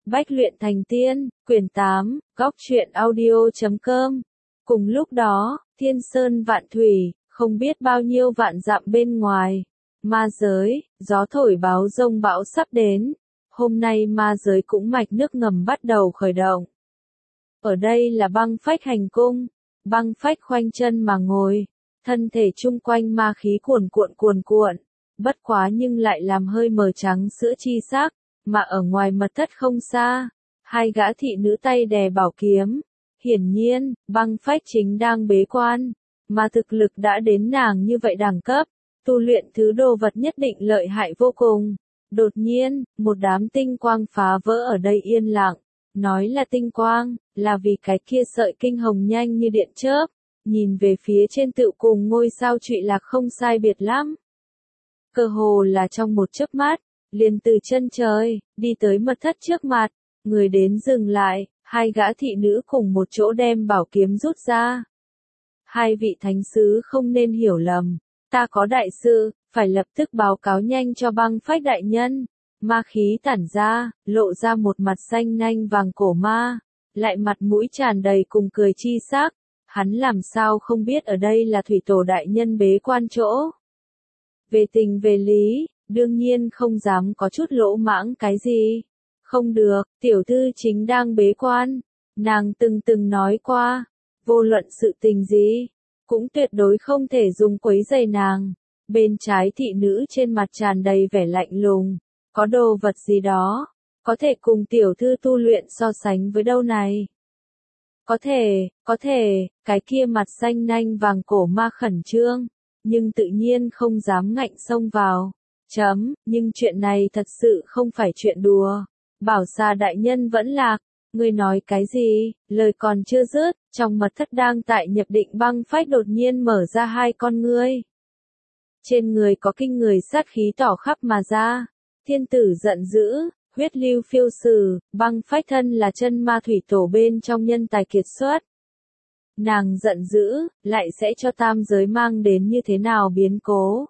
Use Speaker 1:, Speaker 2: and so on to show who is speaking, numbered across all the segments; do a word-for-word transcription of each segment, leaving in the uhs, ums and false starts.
Speaker 1: Bách luyện thành tiên, quyển tám, góc truyện audio chấm com. Cùng lúc đó, thiên sơn vạn thủy, không biết bao nhiêu vạn dặm bên ngoài. Ma giới, gió thổi báo rông bão sắp đến. Hôm nay ma giới cũng mạch nước ngầm bắt đầu khởi động. Ở đây là băng phách hành cung. Băng phách khoanh chân mà ngồi. Thân thể chung quanh ma khí cuồn cuộn cuồn cuộn. Bất quá nhưng lại làm hơi mờ trắng sữa chi sắc. Mà ở ngoài mật thất không xa, hai gã thị nữ tay đè bảo kiếm. Hiển nhiên, băng phách chính đang bế quan, mà thực lực đã đến nàng như vậy đẳng cấp, tu luyện thứ đồ vật nhất định lợi hại vô cùng. Đột nhiên, một đám tinh quang phá vỡ ở đây yên lặng, nói là tinh quang, là vì cái kia sợi kinh hồng nhanh như điện chớp, nhìn về phía trên tựu cùng ngôi sao trụy lạc không sai biệt lắm. Cơ hồ là trong một chớp mắt, liền từ chân trời, đi tới mật thất trước mặt, người đến dừng lại, hai gã thị nữ cùng một chỗ đem bảo kiếm rút ra. Hai vị thánh sứ không nên hiểu lầm, ta có đại sự, phải lập tức báo cáo nhanh cho băng phách đại nhân. Ma khí tản ra, lộ ra một mặt xanh nanh vàng cổ ma, lại mặt mũi tràn đầy cùng cười chi sắc. Hắn làm sao không biết ở đây là thủy tổ đại nhân bế quan chỗ. Về tình về lý, đương nhiên không dám có chút lỗ mãng cái gì. Không được, tiểu thư chính đang bế quan. Nàng từng từng nói qua, vô luận sự tình gì, cũng tuyệt đối không thể dùng quấy rầy nàng. Bên trái thị nữ trên mặt tràn đầy vẻ lạnh lùng. Có đồ vật gì đó, có thể cùng tiểu thư tu luyện so sánh với đâu này? Có thể, có thể, cái kia mặt xanh nanh vàng cổ ma khẩn trương, nhưng tự nhiên không dám ngạnh xông vào. Chấm, nhưng chuyện này thật sự không phải chuyện đùa. Bảo xà đại nhân vẫn lạc. Ngươi nói cái gì? Lời còn chưa dứt, trong mật thất đang tại nhập định băng phách đột nhiên mở ra hai con ngươi. Trên người có kinh người sát khí tỏ khắp mà ra. Thiên tử giận dữ, huyết lưu phiêu sử, băng phách thân là chân ma thủy tổ bên trong nhân tài kiệt xuất. Nàng giận dữ, lại sẽ cho tam giới mang đến như thế nào biến cố.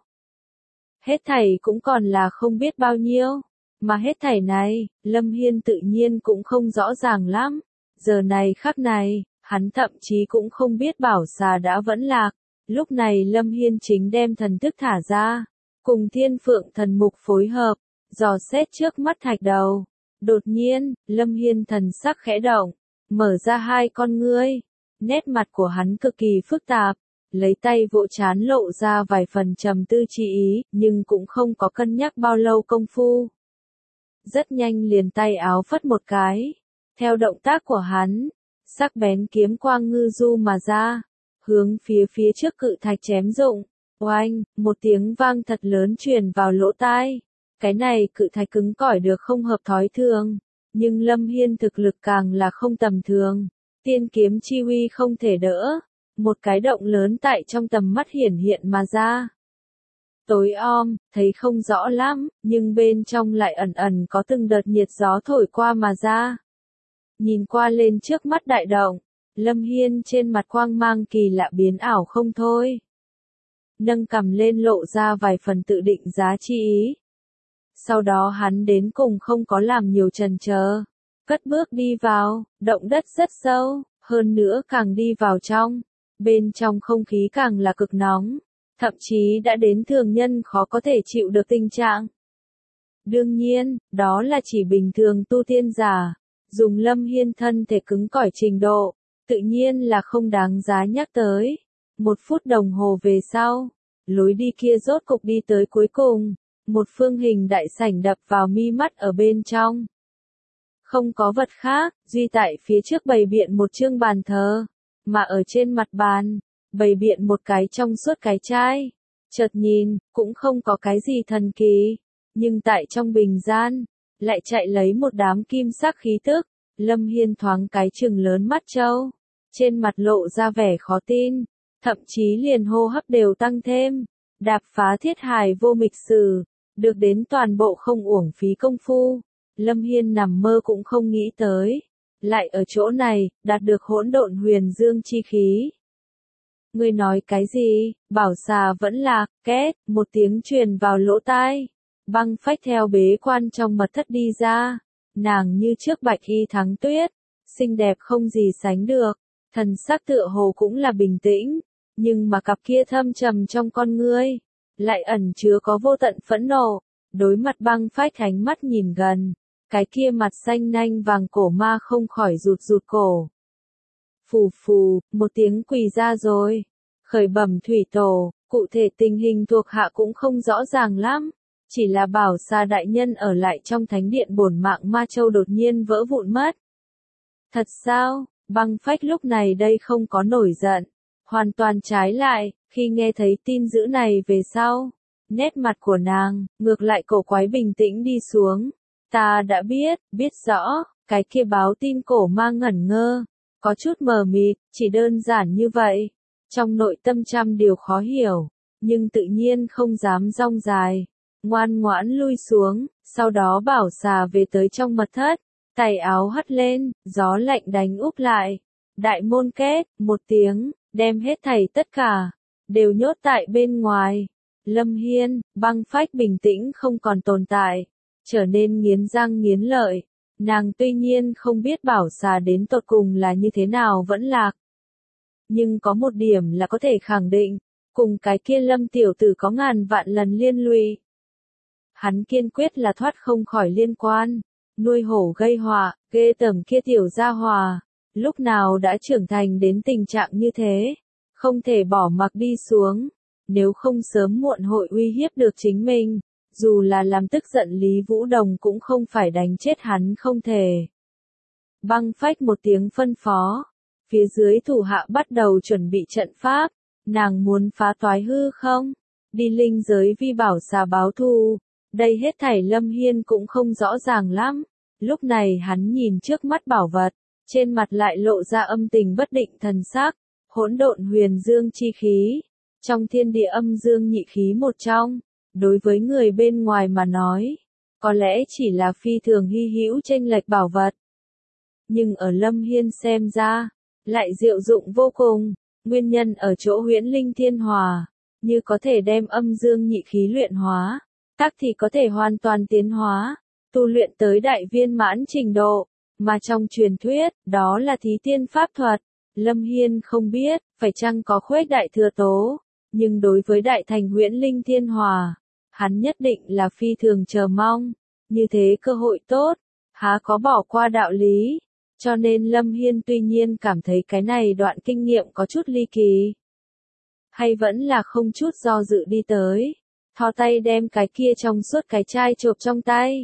Speaker 1: Hết thảy cũng còn là không biết bao nhiêu, mà hết thảy này, Lâm Hiên tự nhiên cũng không rõ ràng lắm. Giờ này khắc này, hắn thậm chí cũng không biết bảo xà đã vẫn lạc. Lúc này Lâm Hiên chính đem thần thức thả ra, cùng thiên phượng thần mục phối hợp, dò xét trước mắt thạch đầu. Đột nhiên, Lâm Hiên thần sắc khẽ động, mở ra hai con ngươi, nét mặt của hắn cực kỳ phức tạp. Lấy tay vỗ trán lộ ra vài phần trầm tư chi ý, nhưng cũng không có cân nhắc bao lâu công phu. Rất nhanh liền tay áo phất một cái. Theo động tác của hắn, sắc bén kiếm quang ngư du mà ra, hướng phía phía trước cự thạch chém rụng. Oanh, một tiếng vang thật lớn truyền vào lỗ tai. Cái này cự thạch cứng cỏi được không hợp thói thường, nhưng Lâm Hiên thực lực càng là không tầm thường. Tiên kiếm chi uy không thể đỡ. Một cái động lớn tại trong tầm mắt hiển hiện mà ra. Tối om, thấy không rõ lắm, nhưng bên trong lại ẩn ẩn có từng đợt nhiệt gió thổi qua mà ra. Nhìn qua lên trước mắt đại động, Lâm Hiên trên mặt quang mang kỳ lạ biến ảo không thôi. Nâng cằm lên lộ ra vài phần tự định giá chi ý. Sau đó hắn đến cùng không có làm nhiều chần chờ, cất bước đi vào, động đất rất sâu, hơn nữa càng đi vào trong. Bên trong không khí càng là cực nóng, thậm chí đã đến thường nhân khó có thể chịu được tình trạng. Đương nhiên, đó là chỉ bình thường tu tiên giả, dùng Lâm Hiên thân thể cứng cỏi trình độ, tự nhiên là không đáng giá nhắc tới. Một phút đồng hồ về sau, lối đi kia rốt cục đi tới cuối cùng, một phương hình đại sảnh đập vào mi mắt ở bên trong. Không có vật khác, duy tại phía trước bày biện một chương bàn thờ. Mà ở trên mặt bàn, bày biện một cái trong suốt cái chai. Chợt nhìn, cũng không có cái gì thần kỳ. Nhưng tại trong bình gian, lại chạy lấy một đám kim sắc khí tức. Lâm Hiên thoáng cái trừng lớn mắt trâu. Trên mặt lộ ra vẻ khó tin. Thậm chí liền hô hấp đều tăng thêm. Đạp phá thiết hài vô mịch sử. Được đến toàn bộ không uổng phí công phu. Lâm Hiên nằm mơ cũng không nghĩ tới. Lại ở chỗ này, đạt được hỗn độn huyền dương chi khí. Ngươi nói cái gì? Bảo xà vẫn lạc, két, một tiếng truyền vào lỗ tai. Băng phách theo bế quan trong mật thất đi ra. nàng như trước bạch y thắng tuyết, xinh đẹp không gì sánh được, thần sắc tựa hồ cũng là bình tĩnh, nhưng mà cặp kia thâm trầm trong con ngươi, lại ẩn chứa có vô tận phẫn nộ, đối mặt băng phách ánh mắt nhìn gần, cái kia mặt xanh nanh vàng cổ ma không khỏi rụt rụt cổ. Phù phù, một tiếng quỳ ra rồi, khởi bẩm thủy tổ, cụ thể tình hình thuộc hạ cũng không rõ ràng lắm, chỉ là bảo xà đại nhân ở lại trong thánh điện bổn mạng ma châu đột nhiên vỡ vụn mất. Thật sao? Băng phách lúc này đây không có nổi giận, hoàn toàn trái lại, khi nghe thấy tin dữ này về sau, nét mặt của nàng, ngược lại cổ quái bình tĩnh đi xuống. Ta đã biết, biết rõ, cái kia báo tin cổ ma ngẩn ngơ, có chút mờ mịt, chỉ đơn giản như vậy. Trong nội tâm trăm điều khó hiểu, nhưng tự nhiên không dám rong dài, ngoan ngoãn lui xuống, sau đó bảo xà về tới trong mật thất, tay áo hất lên, gió lạnh đánh úp lại, đại môn két, một tiếng, đem hết thảy tất cả, đều nhốt tại bên ngoài. Lâm Hiên, băng phách bình tĩnh không còn tồn tại, trở nên nghiến răng nghiến lợi, nàng tuy nhiên không biết bảo xà đến tột cùng là như thế nào vẫn lạc. Nhưng có một điểm là có thể khẳng định, cùng cái kia Lâm tiểu tử có ngàn vạn lần liên lụy. Hắn kiên quyết là thoát không khỏi liên quan, nuôi hổ gây họa, ghê tởm kia tiểu gia hòa, lúc nào đã trưởng thành đến tình trạng như thế, không thể bỏ mặc đi xuống, nếu không sớm muộn hội uy hiếp được chính mình, dù là làm tức giận Lý Vũ Đồng cũng không phải đánh chết hắn không thể. Băng phách một tiếng phân phó, phía dưới thủ hạ bắt đầu chuẩn bị trận pháp, nàng muốn phá toái hư không, đi linh giới vi bảo xà báo thù, đây hết thảy Lâm Hiên cũng không rõ ràng lắm, lúc này hắn nhìn trước mắt bảo vật, trên mặt lại lộ ra âm tình bất định thần sắc, hỗn độn huyền dương chi khí, trong thiên địa âm dương nhị khí một trong, đối với người bên ngoài mà nói, có lẽ chỉ là phi thường hy hữu chênh lệch bảo vật. Nhưng ở Lâm Hiên xem ra, lại diệu dụng vô cùng, nguyên nhân ở chỗ huyễn linh thiên hòa, như có thể đem âm dương nhị khí luyện hóa, tắc thì có thể hoàn toàn tiến hóa, tu luyện tới đại viên mãn trình độ, mà trong truyền thuyết, đó là thí tiên pháp thuật. Lâm Hiên không biết, phải chăng có khuếch đại thừa tố, nhưng đối với đại thành huyễn linh thiên hòa, hắn nhất định là phi thường chờ mong, như thế cơ hội tốt, há có bỏ qua đạo lý, cho nên Lâm Hiên tuy nhiên cảm thấy cái này đoạn kinh nghiệm có chút ly kỳ, hay vẫn là không chút do dự đi tới, thò tay đem cái kia trong suốt cái chai chộp trong tay.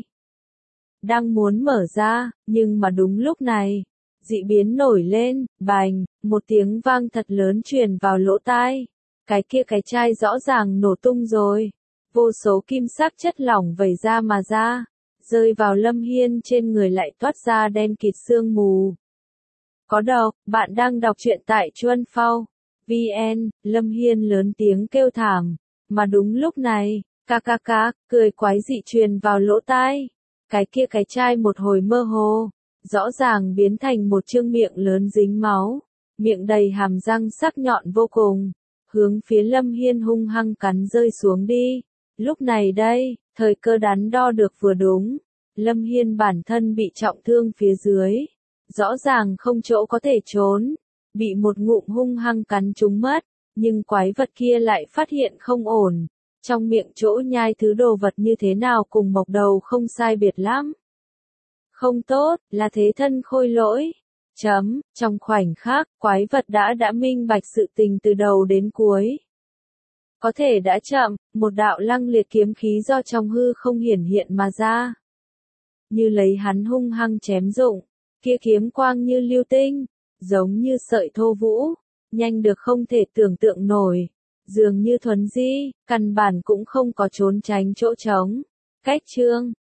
Speaker 1: Đang muốn mở ra, nhưng mà đúng lúc này, dị biến nổi lên, bành, một tiếng vang thật lớn truyền vào lỗ tai. Cái kia cái chai rõ ràng nổ tung rồi. Vô số kim sắc chất lỏng vẩy ra mà ra, rơi vào Lâm Hiên trên người lại toát ra đen kịt sương mù. Có độc, bạn đang đọc truyện tại Chuân Phao. vê en, Lâm Hiên lớn tiếng kêu thảm. Mà đúng lúc này, ca ca ca, cười quái dị truyền vào lỗ tai. Cái kia cái chai một hồi mơ hồ, rõ ràng biến thành một trương miệng lớn dính máu, miệng đầy hàm răng sắc nhọn vô cùng, hướng phía Lâm Hiên hung hăng cắn rơi xuống đi. Lúc này đây, thời cơ đắn đo được vừa đúng, Lâm Hiên bản thân bị trọng thương phía dưới, rõ ràng không chỗ có thể trốn, bị một ngụm hung hăng cắn trúng mất, nhưng quái vật kia lại phát hiện không ổn. Trong miệng chỗ nhai thứ đồ vật như thế nào cùng mộc đầu không sai biệt lắm. Không tốt, là thế thân khôi lỗi. Chấm, trong khoảnh khắc, quái vật đã đã minh bạch sự tình từ đầu đến cuối. Có thể đã chậm, một đạo lăng liệt kiếm khí do trong hư không hiển hiện mà ra. Như lấy hắn hung hăng chém dụng, kia kiếm quang như lưu tinh, giống như sợi thô vũ, nhanh được không thể tưởng tượng nổi. Dường như thuần di, căn bản cũng không có trốn tránh chỗ trống. Cách chương